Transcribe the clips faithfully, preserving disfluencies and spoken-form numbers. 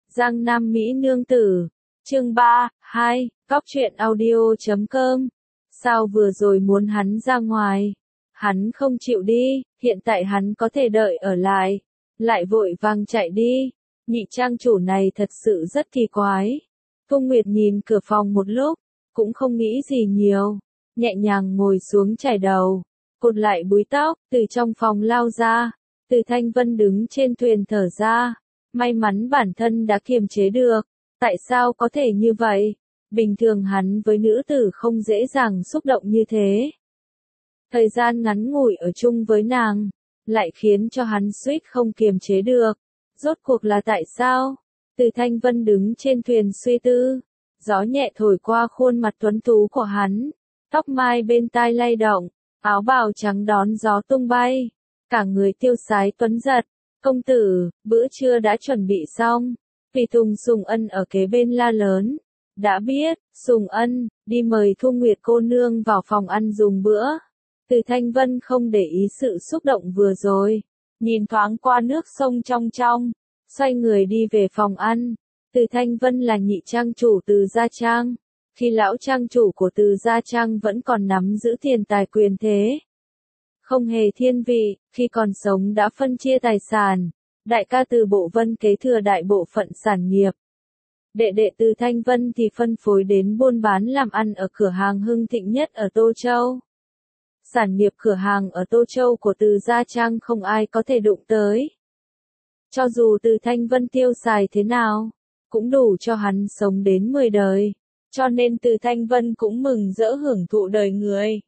Giang Nam Mỹ Nương Tử, chương ba, hai, góc truyện audio chấm com. Sao vừa rồi muốn hắn ra ngoài? Hắn không chịu đi, hiện tại hắn có thể đợi ở lại. Lại vội vàng chạy đi. Nhị trang chủ này thật sự rất kỳ quái. Cung Nguyệt nhìn cửa phòng một lúc, cũng không nghĩ gì nhiều. Nhẹ nhàng ngồi xuống chải đầu, cột lại búi tóc, từ trong phòng lao ra. Từ Thanh Vân đứng trên thuyền thở ra. May mắn bản thân đã kiềm chế được. Tại sao có thể như vậy? Bình thường hắn với nữ tử không dễ dàng xúc động như thế. Thời gian ngắn ngủi ở chung với nàng, lại khiến cho hắn suýt không kiềm chế được. Rốt cuộc là tại sao? Từ Thanh Vân đứng trên thuyền suy tư. Gió nhẹ thổi qua khuôn mặt tuấn tú của hắn. Tóc mai bên tai lay động. Áo bào trắng đón gió tung bay. Cả người tiêu sái tuấn giật. Công tử, bữa trưa đã chuẩn bị xong. Tùy Tùng Sùng Ân ở kế bên la lớn. Đã biết, Sùng Ân, đi mời Thu Nguyệt cô nương vào phòng ăn dùng bữa. Từ Thanh Vân không để ý sự xúc động vừa rồi. Nhìn thoáng qua nước sông trong trong. Xoay người đi về phòng ăn. Từ Thanh Vân là nhị trang chủ Từ Gia Trang. Khi lão trang chủ của Từ Gia Trang vẫn còn nắm giữ tiền tài quyền thế. Không hề thiên vị, khi còn sống đã phân chia tài sản. Đại ca Từ Bộ Vân kế thừa đại bộ phận sản nghiệp. Đệ đệ Từ Thanh Vân thì phân phối đến buôn bán làm ăn ở cửa hàng hưng thịnh nhất ở Tô Châu. Sản nghiệp cửa hàng ở Tô Châu của Từ Gia Trang không ai có thể đụng tới. Cho dù Từ Thanh Vân tiêu xài thế nào, cũng đủ cho hắn sống đến mười đời. Cho nên Từ Thanh Vân cũng mừng rỡ hưởng thụ đời người.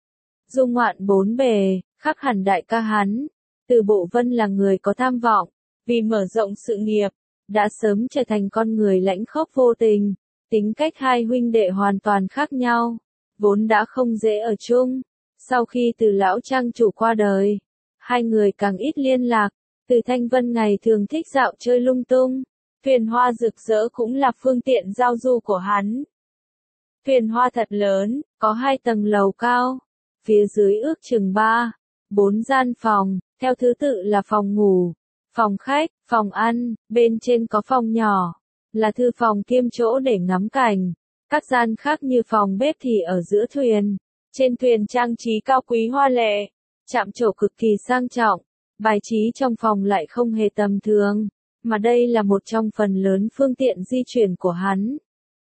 Dung ngoạn bốn bề, khác hẳn đại ca hắn. Từ Bộ Vân là người có tham vọng, vì mở rộng sự nghiệp, đã sớm trở thành con người lãnh khốc vô tình. Tính cách hai huynh đệ hoàn toàn khác nhau, vốn đã không dễ ở chung. Sau khi Từ lão trang chủ qua đời, hai người càng ít liên lạc. Từ Thanh Vân ngày thường thích dạo chơi lung tung. Thuyền hoa rực rỡ cũng là phương tiện giao du của hắn. Thuyền hoa thật lớn, có hai tầng lầu cao. Phía dưới ước chừng ba, bốn gian phòng, theo thứ tự là phòng ngủ, phòng khách, phòng ăn, bên trên có phòng nhỏ, là thư phòng kiêm chỗ để ngắm cảnh. Các gian khác như phòng bếp thì ở giữa thuyền. Trên thuyền trang trí cao quý hoa lệ, chạm trổ cực kỳ sang trọng. Bài trí trong phòng lại không hề tầm thường, mà đây là một trong phần lớn phương tiện di chuyển của hắn.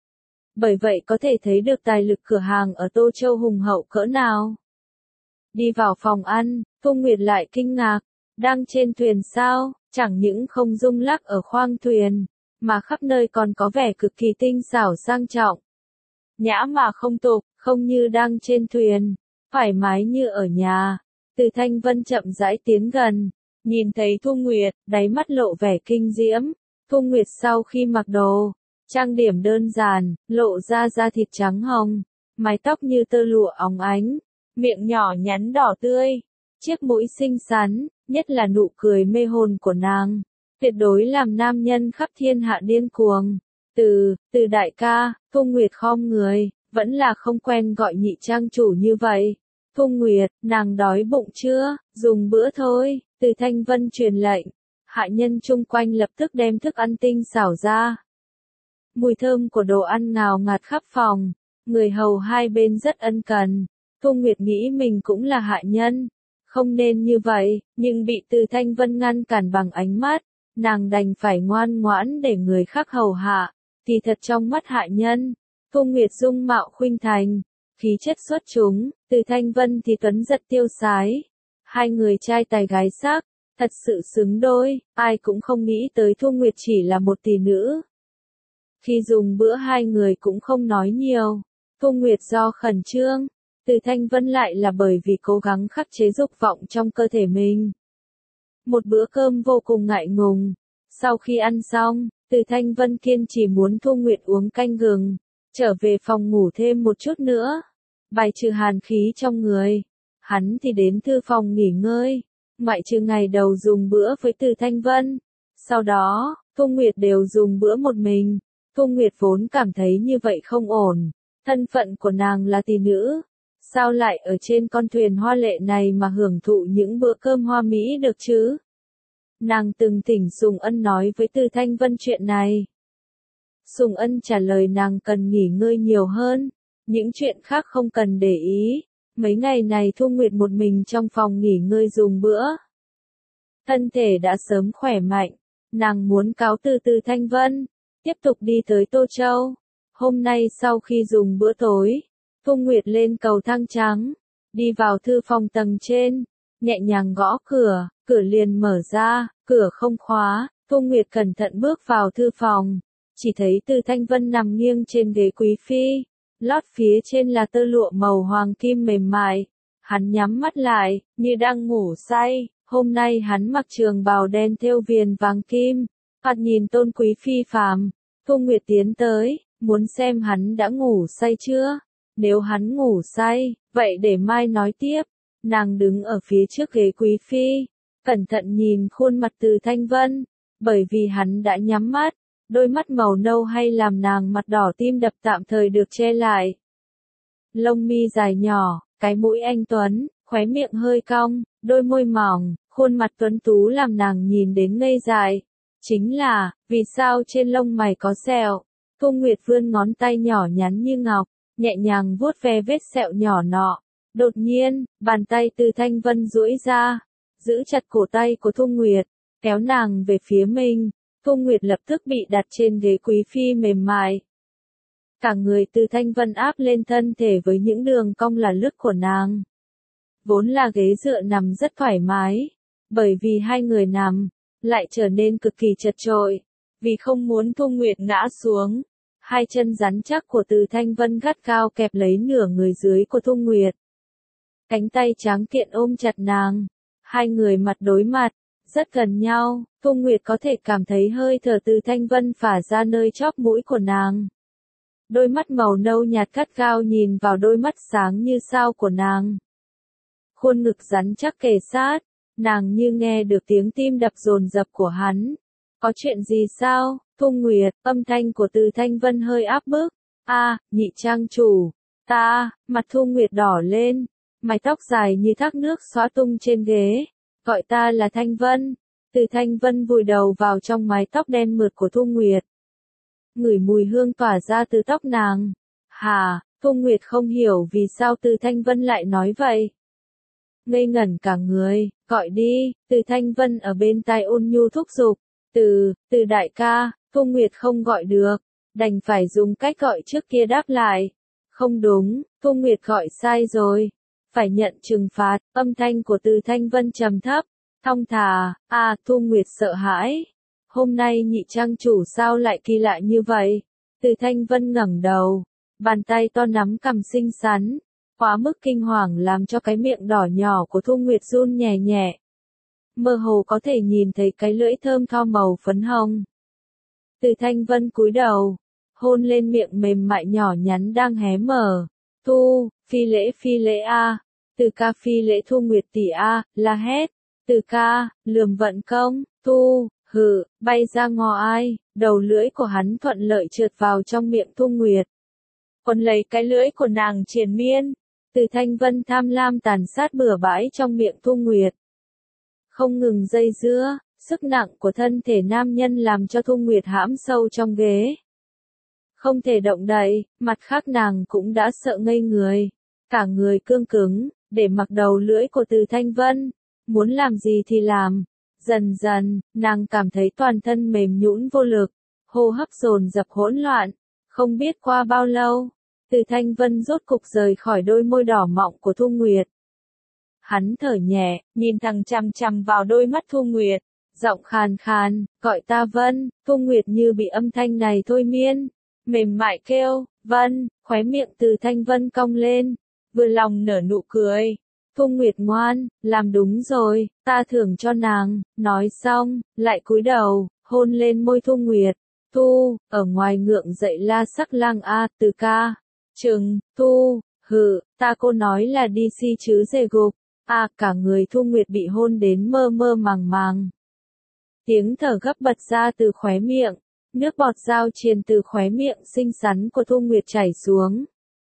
Bởi vậy có thể thấy được tài lực cửa hàng ở Tô Châu hùng hậu cỡ nào. Đi vào phòng ăn, Thu Nguyệt lại kinh ngạc, đang trên thuyền sao, chẳng những không rung lắc ở khoang thuyền, mà khắp nơi còn có vẻ cực kỳ tinh xảo sang trọng. Nhã mà không tục, không như đang trên thuyền, thoải mái như ở nhà. Từ Thanh Vân chậm rãi tiến gần, nhìn thấy Thu Nguyệt, đáy mắt lộ vẻ kinh diễm. Thu Nguyệt sau khi mặc đồ, trang điểm đơn giản, lộ ra da thịt trắng hồng, mái tóc như tơ lụa óng ánh, miệng nhỏ nhắn đỏ tươi, chiếc mũi xinh xắn, nhất là nụ cười mê hồn của nàng, tuyệt đối làm nam nhân khắp thiên hạ điên cuồng. Từ, từ đại ca, Thu Nguyệt khom người, vẫn là không quen gọi nhị trang chủ như vậy. Thu Nguyệt, nàng đói bụng chưa, dùng bữa thôi. Từ Thanh Vân truyền lệnh, hạ nhân chung quanh lập tức đem thức ăn tinh xảo ra. Mùi thơm của đồ ăn ngào ngạt khắp phòng, người hầu hai bên rất ân cần. Thu Nguyệt nghĩ mình cũng là hạ nhân, không nên như vậy, nhưng bị Từ Thanh Vân ngăn cản bằng ánh mắt, nàng đành phải ngoan ngoãn để người khác hầu hạ. Thì thật trong mắt hạ nhân, Thu Nguyệt dung mạo khuynh thành, khí chất xuất chúng, Từ Thanh Vân thì tuấn giật tiêu sái. Hai người trai tài gái sắc, thật sự xứng đôi, ai cũng không nghĩ tới Thu Nguyệt chỉ là một tỷ nữ. Khi dùng bữa hai người cũng không nói nhiều, Thu Nguyệt do khẩn trương, Từ Thanh Vân lại là bởi vì cố gắng khắc chế dục vọng trong cơ thể mình. Một bữa cơm vô cùng ngại ngùng, sau khi ăn xong, Từ Thanh Vân kiên trì muốn Thu Nguyệt uống canh gừng, trở về phòng ngủ thêm một chút nữa, bài trừ hàn khí trong người. Hắn thì đến thư phòng nghỉ ngơi, ngoại trừ ngày đầu dùng bữa với Từ Thanh Vân. Sau đó, Thu Nguyệt đều dùng bữa một mình. Thu Nguyệt vốn cảm thấy như vậy không ổn. Thân phận của nàng là tỷ nữ. Sao lại ở trên con thuyền hoa lệ này mà hưởng thụ những bữa cơm hoa mỹ được chứ? Nàng từng thỉnh Sùng Ân nói với Từ Thanh Vân chuyện này. Sùng Ân trả lời nàng cần nghỉ ngơi nhiều hơn, những chuyện khác không cần để ý. Mấy ngày này Thu Nguyệt một mình trong phòng nghỉ ngơi dùng bữa. Thân thể đã sớm khỏe mạnh, nàng muốn cáo từ Từ Thanh Vân, tiếp tục đi tới Tô Châu. Hôm nay sau khi dùng bữa tối, Thu Nguyệt lên cầu thang trắng, đi vào thư phòng tầng trên, nhẹ nhàng gõ cửa, cửa liền mở ra, cửa không khóa, Thu Nguyệt cẩn thận bước vào thư phòng, chỉ thấy Từ Thanh Vân nằm nghiêng trên ghế quý phi, lót phía trên là tơ lụa màu hoàng kim mềm mại, hắn nhắm mắt lại, như đang ngủ say, hôm nay hắn mặc trường bào đen thêu viền vàng kim, thoạt nhìn tôn quý phi phàm. Thu Nguyệt tiến tới, muốn xem hắn đã ngủ say chưa, nếu hắn ngủ say, vậy để mai nói tiếp. Nàng đứng ở phía trước ghế quý phi, cẩn thận nhìn khuôn mặt Từ Thanh Vân, bởi vì hắn đã nhắm mắt, đôi mắt màu nâu hay làm nàng mặt đỏ tim đập tạm thời được che lại. Lông mi dài nhỏ, cái mũi anh tuấn, khóe miệng hơi cong, đôi môi mỏng, khuôn mặt tuấn tú làm nàng nhìn đến ngây dại. Chính là, vì sao trên lông mày có sẹo? Thu Nguyệt vươn ngón tay nhỏ nhắn như ngọc, nhẹ nhàng vuốt ve vết sẹo nhỏ nọ. Đột nhiên, bàn tay Từ Thanh Vân duỗi ra, giữ chặt cổ tay của Thu Nguyệt, kéo nàng về phía mình. Thu Nguyệt lập tức bị đặt trên ghế quý phi mềm mại. Cả người Từ Thanh Vân áp lên thân thể với những đường cong là lướt của nàng. Vốn là ghế dựa nằm rất thoải mái, bởi vì hai người nằm, lại trở nên cực kỳ chật chội, vì không muốn Thu Nguyệt ngã xuống. Hai chân rắn chắc của Từ Thanh Vân gắt cao kẹp lấy nửa người dưới của Thu Nguyệt. Cánh tay tráng kiện ôm chặt nàng, hai người mặt đối mặt, rất gần nhau, Thu Nguyệt có thể cảm thấy hơi thở Từ Thanh Vân phả ra nơi chóp mũi của nàng. Đôi mắt màu nâu nhạt gắt gao nhìn vào đôi mắt sáng như sao của nàng. Khuôn ngực rắn chắc kề sát, nàng như nghe được tiếng tim đập dồn dập của hắn. Có chuyện gì sao, Thu Nguyệt? Âm thanh của Từ Thanh Vân hơi áp bức. A, à, nhị trang chủ, ta, mặt Thu Nguyệt đỏ lên, mái tóc dài như thác nước xõa tung trên ghế. Gọi ta là Thanh Vân. Từ Thanh Vân vùi đầu vào trong mái tóc đen mượt của Thu Nguyệt. Ngửi mùi hương tỏa ra từ tóc nàng. Hà, Thu Nguyệt không hiểu vì sao Từ Thanh Vân lại nói vậy. Ngây ngẩn cả người, gọi đi, Từ Thanh Vân ở bên tai ôn nhu thúc giục. Từ, từ đại ca, Thu Nguyệt không gọi được, đành phải dùng cách gọi trước kia đáp lại. Không đúng, Thu Nguyệt gọi sai rồi, phải nhận trừng phạt. Âm thanh của Từ Thanh Vân trầm thấp, thong thả. À, Thu Nguyệt sợ hãi. Hôm nay nhị trang chủ sao lại kỳ lạ như vậy? Từ Thanh Vân ngẩng đầu, bàn tay to nắm cằm xinh xắn, quá mức kinh hoàng làm cho cái miệng đỏ nhỏ của Thu Nguyệt run nhẹ nhẹ. Mơ hồ có thể nhìn thấy cái lưỡi thơm tho màu phấn hồng. Từ Thanh Vân cúi đầu, hôn lên miệng mềm mại nhỏ nhắn đang hé mở. Thu, phi lễ phi lễ a, Từ ca phi lễ Thu Nguyệt tỷ a, la hét. Từ ca, lườm vận công, Thu, hừ, bay ra ngò ai, đầu lưỡi của hắn thuận lợi trượt vào trong miệng Thu Nguyệt. Quấn lấy cái lưỡi của nàng triền miên, Từ Thanh Vân tham lam tàn sát bừa bãi trong miệng Thu Nguyệt. Không ngừng dây dưa, sức nặng của thân thể nam nhân làm cho Thu Nguyệt hãm sâu trong ghế. Không thể động đậy, mặt khác nàng cũng đã sợ ngây người, cả người cương cứng, để mặc đầu lưỡi của Từ Thanh Vân, muốn làm gì thì làm. Dần dần, nàng cảm thấy toàn thân mềm nhũn vô lực, hô hấp dồn dập hỗn loạn, không biết qua bao lâu, Từ Thanh Vân rốt cục rời khỏi đôi môi đỏ mọng của Thu Nguyệt. Hắn thở nhẹ, nhìn thẳng chằm chằm vào đôi mắt Thu Nguyệt, giọng khàn khàn, gọi ta Vân. Thu Nguyệt như bị âm thanh này thôi miên, mềm mại kêu, Vân, khóe miệng Từ Thanh Vân cong lên, vừa lòng nở nụ cười. Thu Nguyệt ngoan, làm đúng rồi, ta thưởng cho nàng. Nói xong, lại cúi đầu, hôn lên môi Thu Nguyệt. Thu, ở ngoài ngượng dậy la sắc lang a, Từ ca. Trừng, Thu, hừ, ta cô nói là đi si chứ dề gục. À, cả người Thu Nguyệt bị hôn đến mơ mơ màng màng. Tiếng thở gấp bật ra từ khóe miệng, nước bọt dao triền từ khóe miệng xinh xắn của Thu Nguyệt chảy xuống.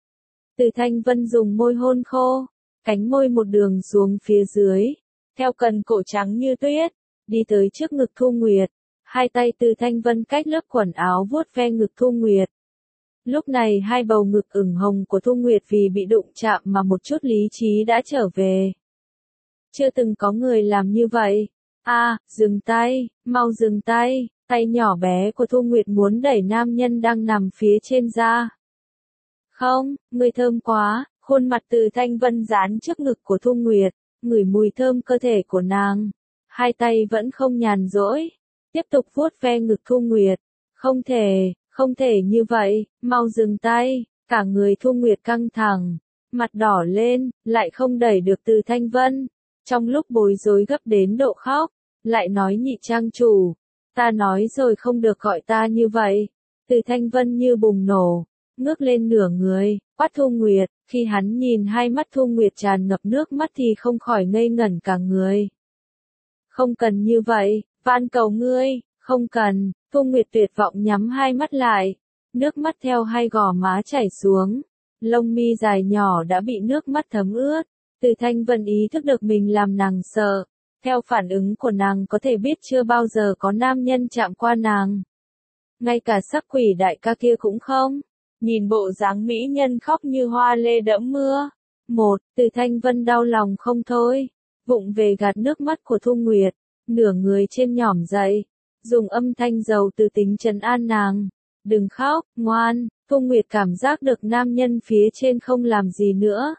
Từ Thanh Vân dùng môi hôn khô, cánh môi một đường xuống phía dưới, theo cần cổ trắng như tuyết, đi tới trước ngực Thu Nguyệt. Hai tay Từ Thanh Vân cách lớp quần áo vuốt ve ngực Thu Nguyệt. Lúc này hai bầu ngực ửng hồng của Thu Nguyệt vì bị đụng chạm mà một chút lý trí đã trở về. Chưa từng có người làm như vậy. A, à, dừng tay, mau dừng tay, tay nhỏ bé của Thu Nguyệt muốn đẩy nam nhân đang nằm phía trên ra. Không, người thơm quá, khuôn mặt Từ Thanh Vân dán trước ngực của Thu Nguyệt, ngửi mùi thơm cơ thể của nàng. Hai tay vẫn không nhàn rỗi, tiếp tục vuốt ve ngực Thu Nguyệt. Không thể, không thể như vậy, mau dừng tay, cả người Thu Nguyệt căng thẳng, mặt đỏ lên, lại không đẩy được Từ Thanh Vân. Trong lúc bối rối gấp đến độ khóc, lại nói nhị trang chủ, ta nói rồi không được gọi ta như vậy. Từ Thanh Vân như bùng nổ, ngước lên nửa người, quát Thu Nguyệt, khi hắn nhìn hai mắt Thu Nguyệt tràn ngập nước mắt thì không khỏi ngây ngẩn cả người. Không cần như vậy, van cầu ngươi, không cần, Thu Nguyệt tuyệt vọng nhắm hai mắt lại, nước mắt theo hai gò má chảy xuống, lông mi dài nhỏ đã bị nước mắt thấm ướt. Từ Thanh Vân ý thức được mình làm nàng sợ, theo phản ứng của nàng có thể biết chưa bao giờ có nam nhân chạm qua nàng. Ngay cả sắc quỷ đại ca kia cũng không, nhìn bộ dáng mỹ nhân khóc như hoa lê đẫm mưa. Một, Từ Thanh Vân đau lòng không thôi, vụng về gạt nước mắt của Thu Nguyệt, nửa người trên nhỏm dậy, dùng âm thanh dầu từ tính trấn an nàng. Đừng khóc, ngoan. Thu Nguyệt cảm giác được nam nhân phía trên không làm gì nữa,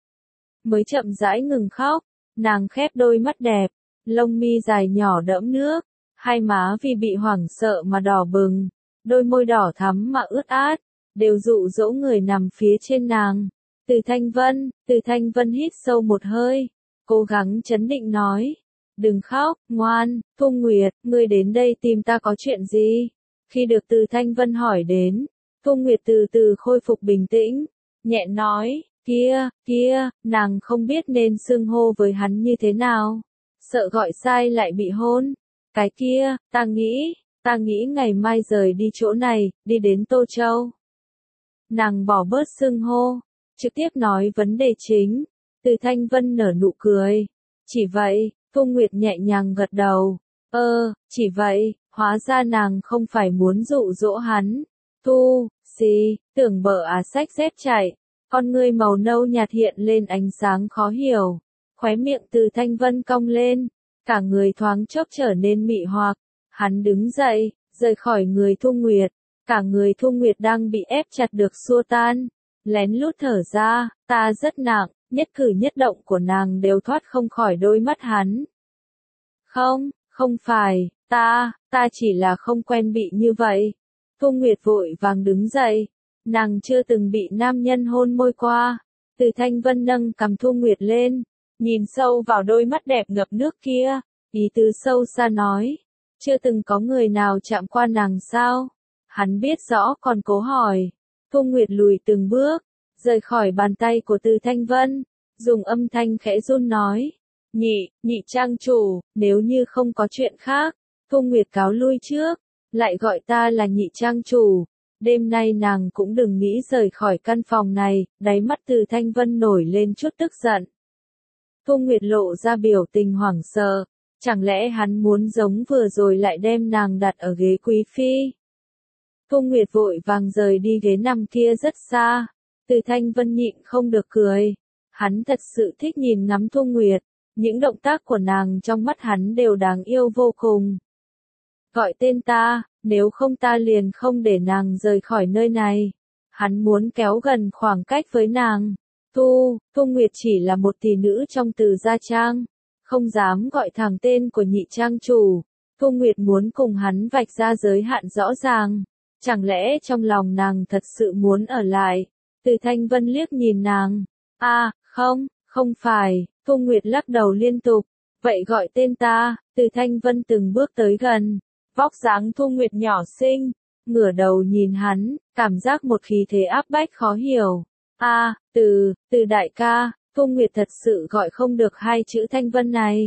mới chậm rãi ngừng khóc. Nàng khép đôi mắt đẹp, lông mi dài nhỏ đẫm nước, hai má vì bị hoảng sợ mà đỏ bừng, đôi môi đỏ thắm mà ướt át, đều dụ dỗ người nằm phía trên nàng. Từ Thanh Vân, Từ Thanh Vân hít sâu một hơi, cố gắng trấn định nói, đừng khóc, ngoan. Thu Nguyệt, ngươi đến đây tìm ta có chuyện gì? Khi được Từ Thanh Vân hỏi đến, Thu Nguyệt từ từ khôi phục bình tĩnh, nhẹ nói, kia, kia, nàng không biết nên xưng hô với hắn như thế nào, sợ gọi sai lại bị hôn. Cái kia, ta nghĩ, ta nghĩ ngày mai rời đi chỗ này, đi đến Tô Châu. Nàng bỏ bớt xưng hô, trực tiếp nói vấn đề chính. Từ Thanh Vân nở nụ cười. Chỉ vậy, Thu Nguyệt nhẹ nhàng gật đầu. Ơ, chỉ vậy, hóa ra nàng không phải muốn dụ dỗ hắn. Thu, xì, tưởng bở à sách dép chạy. Con ngươi màu nâu nhạt hiện lên ánh sáng khó hiểu. Khóe miệng Từ Thanh Vân cong lên, cả người thoáng chốc trở nên mị hoặc. Hắn đứng dậy, rời khỏi người Thu Nguyệt. Cả người Thu Nguyệt đang bị ép chặt được xua tan. Lén lút thở ra, ta rất nặng, nhất cử nhất động của nàng đều thoát không khỏi đôi mắt hắn. Không, không phải, ta, ta chỉ là không quen bị như vậy. Thu Nguyệt vội vàng đứng dậy. Nàng chưa từng bị nam nhân hôn môi qua. Từ Thanh Vân nâng cầm Thu Nguyệt lên, nhìn sâu vào đôi mắt đẹp ngập nước kia, ý tứ sâu xa nói, chưa từng có người nào chạm qua nàng sao? Hắn biết rõ còn cố hỏi. Thu Nguyệt lùi từng bước, rời khỏi bàn tay của Từ Thanh Vân, dùng âm thanh khẽ run nói, nhị, nhị trang chủ, nếu như không có chuyện khác, Thu Nguyệt cáo lui trước, lại gọi ta là nhị trang chủ. Đêm nay nàng cũng đừng nghĩ rời khỏi căn phòng này. Đáy mắt Từ Thanh Vân nổi lên chút tức giận. Thu Nguyệt lộ ra biểu tình hoảng sợ, chẳng lẽ hắn muốn giống vừa rồi lại đem nàng đặt ở ghế quý phi? Thu Nguyệt vội vàng rời đi ghế nằm kia rất xa. Từ Thanh Vân nhịn không được cười. Hắn thật sự thích nhìn ngắm Thu Nguyệt, những động tác của nàng trong mắt hắn đều đáng yêu vô cùng. Gọi tên ta, nếu không ta liền không để nàng rời khỏi nơi này. Hắn muốn kéo gần khoảng cách với nàng. Thu, Thu Nguyệt chỉ là một tỷ nữ trong Từ gia trang, không dám gọi thẳng tên của nhị trang chủ. Thu Nguyệt muốn cùng hắn vạch ra giới hạn rõ ràng. Chẳng lẽ trong lòng nàng thật sự muốn ở lại? Từ Thanh Vân liếc nhìn nàng. A, à, không, không phải. Thu Nguyệt lắc đầu liên tục. Vậy gọi tên ta. Từ Thanh Vân từng bước tới gần. Vóc dáng Thu Nguyệt nhỏ xinh, ngửa đầu nhìn hắn, cảm giác một khí thế áp bách khó hiểu. A, à, từ, từ đại ca. Thu Nguyệt thật sự gọi không được hai chữ Thanh Vân này.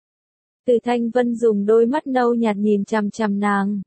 Từ Thanh Vân dùng đôi mắt nâu nhạt nhìn chằm chằm nàng.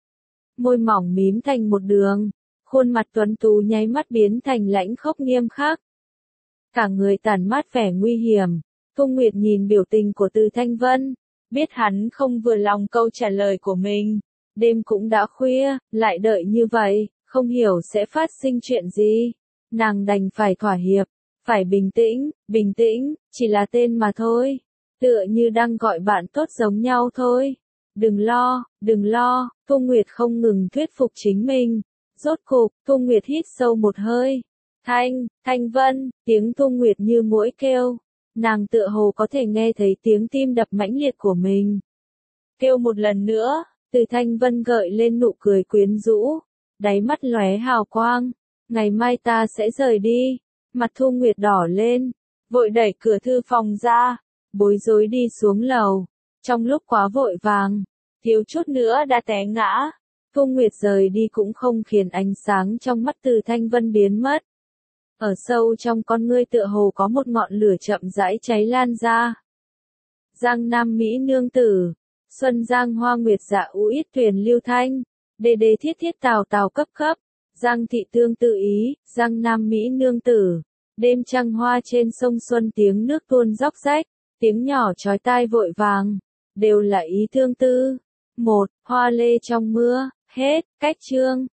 Môi mỏng mím thành một đường, khuôn mặt tuấn tú nháy mắt biến thành lãnh khốc nghiêm khắc. Cả người tản mát vẻ nguy hiểm. Thu Nguyệt nhìn biểu tình của Từ Thanh Vân, Biết hắn không vừa lòng câu trả lời của mình. Đêm cũng đã khuya, lại đợi như vậy, không hiểu sẽ phát sinh chuyện gì. Nàng đành phải thỏa hiệp, phải bình tĩnh, bình tĩnh, chỉ là tên mà thôi. Tựa như đang gọi bạn tốt giống nhau thôi. Đừng lo, đừng lo, Thu Nguyệt không ngừng thuyết phục chính mình. Rốt cục, Thu Nguyệt hít sâu một hơi. Thanh, Thanh Vân, tiếng Thu Nguyệt như muỗi kêu. Nàng tựa hồ có thể nghe thấy tiếng tim đập mãnh liệt của mình. Kêu một lần nữa, từ Thanh Vân gợi lên nụ cười quyến rũ. Đáy mắt lóe hào quang. Ngày mai ta sẽ rời đi. Mặt Thu Nguyệt đỏ lên. Vội đẩy cửa thư phòng ra. Bối rối đi xuống lầu. Trong lúc quá vội vàng, thiếu chút nữa đã té ngã. Thu Nguyệt rời đi cũng không khiến ánh sáng trong mắt Từ Thanh Vân biến mất. Ở sâu trong con ngươi tựa hồ có một ngọn lửa chậm rãi cháy lan ra. Giang Nam Mỹ nương tử, Xuân Giang Hoa Nguyệt Dạ U Ít Tuyền Lưu Thanh, Đê Đê Thiết Thiết Tào Tào Cấp Cấp, Giang Thị Tương Tự Ý, Giang Nam Mỹ nương tử, đêm trăng hoa trên sông Xuân tiếng nước tuôn róc rách, tiếng nhỏ chói tai vội vàng, đều là ý tương tư. Một, hoa lê trong mưa, hết, cách chương.